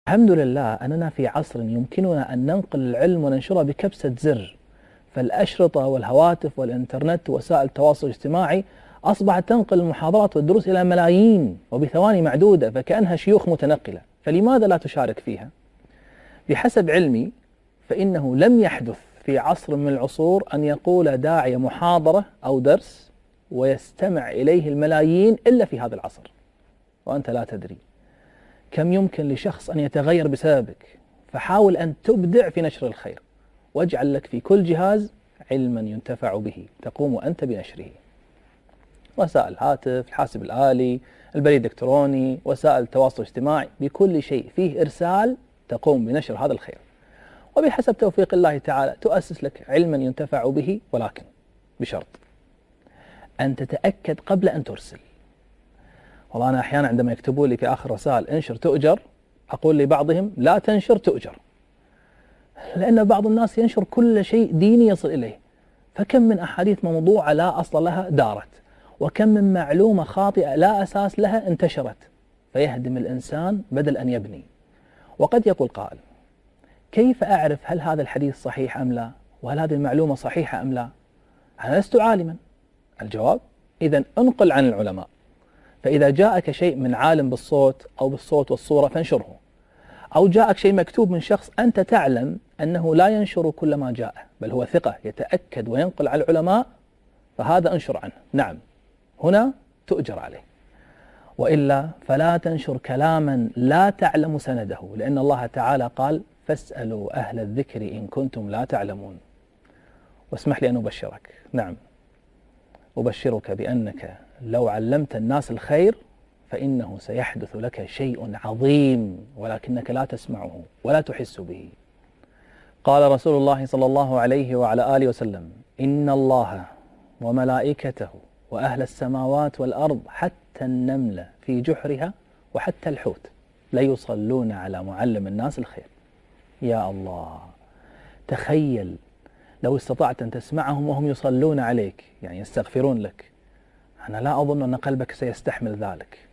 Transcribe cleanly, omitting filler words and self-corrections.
الحمد لله أننا في عصر يمكننا أن ننقل العلم وننشره بكبسة زر، فالأشرطة والهواتف والإنترنت ووسائل التواصل الاجتماعي أصبحت تنقل المحاضرات والدروس إلى ملايين وبثواني معدودة، فكأنها شيوخ متنقلة، فلماذا لا تشارك فيها؟ بحسب علمي فإنه لم يحدث في عصر من العصور أن يقول داعية محاضرة أو درس ويستمع إليه الملايين إلا في هذا العصر، وأنت لا تدري كم يمكن لشخص أن يتغير بسببك. فحاول أن تبدع في نشر الخير، واجعل لك في كل جهاز علما ينتفع به تقوم أنت بنشره. وسائل الهاتف، الحاسب الآلي، البريد الإلكتروني، وسائل التواصل الاجتماعي، بكل شيء فيه إرسال تقوم بنشر هذا الخير، وبحسب توفيق الله تعالى تؤسس لك علما ينتفع به، ولكن بشرط أن تتأكد قبل أن ترسل. والله أنا أحيانا عندما يكتبوا لي في آخر رسائل انشر تؤجر، أقول لبعضهم لا تنشر تؤجر، لأن بعض الناس ينشر كل شيء ديني يصل إليه، فكم من أحاديث موضوعة لا أصل لها دارت، وكم من معلومة خاطئة لا أساس لها انتشرت، فيهدم الإنسان بدل أن يبني. وقد يقول قائل: كيف أعرف هل هذا الحديث صحيح أم لا؟ وهل هذه المعلومة صحيحة أم لا؟ أنا لست عالما. الجواب: إذن انقل عن العلماء، فإذا جاءك شيء من عالم بالصوت أو بالصوت والصورة فانشره، أو جاءك شيء مكتوب من شخص أنت تعلم أنه لا ينشر كل ما جاء، بل هو ثقة يتأكد وينقل على العلماء، فهذا انشر عنه، نعم هنا تؤجر عليه. وإلا فلا تنشر كلاما لا تعلم سنده، لأن الله تعالى قال: فاسألوا أهل الذكر إن كنتم لا تعلمون. واسمح لي أن أبشرك، نعم أبشرك بأنك لو علمت الناس الخير فإنه سيحدث لك شيء عظيم، ولكنك لا تسمعه ولا تحس به. قال رسول الله صلى الله عليه وعلى آله وسلم: إن الله وملائكته وأهل السماوات والأرض حتى النملة في جحرها وحتى الحوت ليصلون على معلم الناس الخير. يا الله، تخيل لو استطعت أن تسمعهم وهم يصلون عليك، يعني يستغفرون لك. أنا لا أظن أن قلبك سيستحمل ذلك.